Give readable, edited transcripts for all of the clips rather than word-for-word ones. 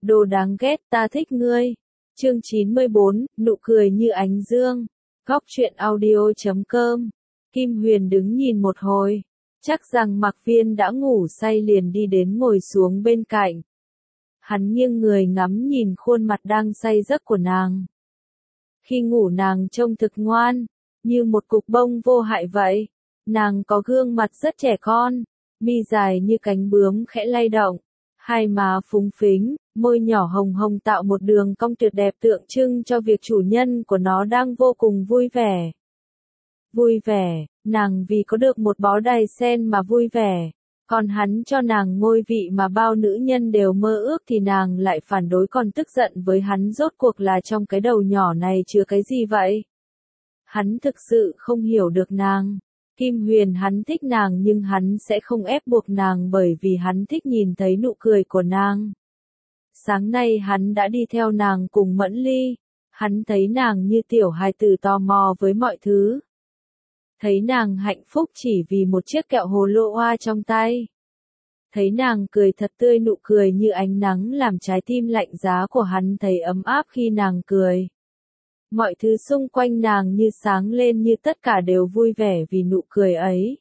Đồ đáng ghét, ta thích ngươi. Chương 94, nụ cười như ánh dương. Góc truyện audio.com. Kim Huyền đứng nhìn một hồi. Chắc rằng Mạc Viên đã ngủ say liền đi đến ngồi xuống bên cạnh. Hắn nghiêng người ngắm nhìn khuôn mặt đang say giấc của nàng. Khi ngủ nàng trông thực ngoan, như một cục bông vô hại vậy. Nàng có gương mặt rất trẻ con, mi dài như cánh bướm khẽ lay động, hai má phúng phính, môi nhỏ hồng hồng tạo một đường cong tuyệt đẹp tượng trưng cho việc chủ nhân của nó đang vô cùng vui vẻ. Vui vẻ, nàng vì có được một bó đài sen mà vui vẻ, còn hắn cho nàng ngôi vị mà bao nữ nhân đều mơ ước thì nàng lại phản đối còn tức giận với hắn. Rốt cuộc là trong cái đầu nhỏ này chứa cái gì vậy? Hắn thực sự không hiểu được nàng. Kim Huyền hắn thích nàng nhưng hắn sẽ không ép buộc nàng bởi vì hắn thích nhìn thấy nụ cười của nàng. Sáng nay hắn đã đi theo nàng cùng Mẫn Ly, hắn thấy nàng như tiểu hài tử tò mò với mọi thứ. Thấy nàng hạnh phúc chỉ vì một chiếc kẹo hồ lô hoa trong tay. Thấy nàng cười thật tươi, nụ cười như ánh nắng làm trái tim lạnh giá của hắn thấy ấm áp khi nàng cười. Mọi thứ xung quanh nàng như sáng lên, như tất cả đều vui vẻ vì nụ cười ấy.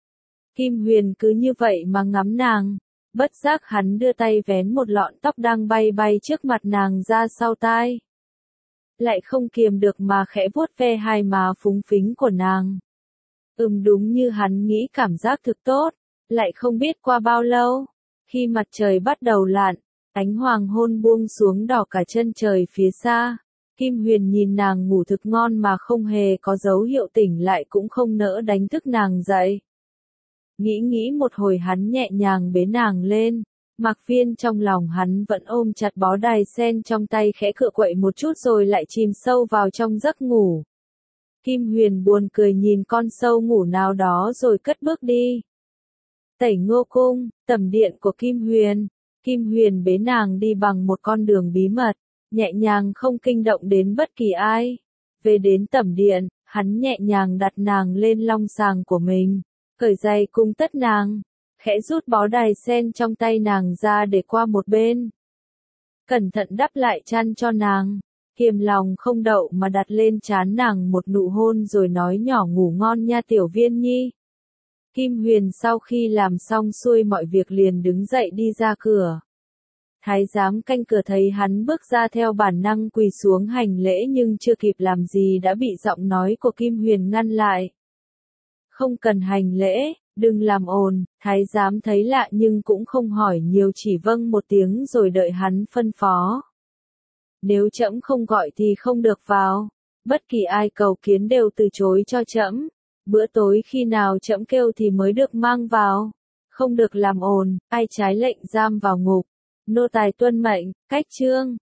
Kim Huyền cứ như vậy mà ngắm nàng, bất giác hắn đưa tay vén một lọn tóc đang bay bay trước mặt nàng ra sau tai. Lại không kiềm được mà khẽ vuốt ve hai má phúng phính của nàng. Đúng như hắn nghĩ, cảm giác thực tốt. Lại không biết qua bao lâu, khi mặt trời bắt đầu lặn, ánh hoàng hôn buông xuống đỏ cả chân trời phía xa. Kim Huyền nhìn nàng ngủ thực ngon mà không hề có dấu hiệu tỉnh lại, cũng không nỡ đánh thức nàng dậy. Nghĩ một hồi hắn nhẹ nhàng bế nàng lên. Mạc Viên trong lòng hắn vẫn ôm chặt bó đài sen trong tay, khẽ cựa quậy một chút rồi lại chìm sâu vào trong giấc ngủ. Kim Huyền buồn cười nhìn con sâu ngủ nào đó rồi cất bước đi. Tẩy Ngô Cung, tẩm điện của Kim Huyền. Kim Huyền bế nàng đi bằng một con đường bí mật, nhẹ nhàng không kinh động đến bất kỳ ai. Về đến tẩm điện, hắn nhẹ nhàng đặt nàng lên long sàng của mình, cởi giày cung tất nàng, khẽ rút bó đài sen trong tay nàng ra để qua một bên. Cẩn thận đắp lại chăn cho nàng, kiềm lòng không đậu mà đặt lên trán nàng một nụ hôn rồi nói nhỏ ngủ ngon nha tiểu Viên Nhi. Kim Huyền sau khi làm xong xuôi mọi việc liền đứng dậy đi ra cửa. Thái giám canh cửa thấy hắn bước ra theo bản năng quỳ xuống hành lễ nhưng chưa kịp làm gì đã bị giọng nói của Kim Huyền ngăn lại. Không cần hành lễ, đừng làm ồn. Thái giám thấy lạ nhưng cũng không hỏi nhiều, chỉ vâng một tiếng rồi đợi hắn phân phó. Nếu trẫm không gọi thì không được vào. Bất kỳ ai cầu kiến đều từ chối cho trẫm. Bữa tối khi nào trẫm kêu thì mới được mang vào. Không được làm ồn, ai trái lệnh giam vào ngục. Nô tài tuân mệnh. Cách chương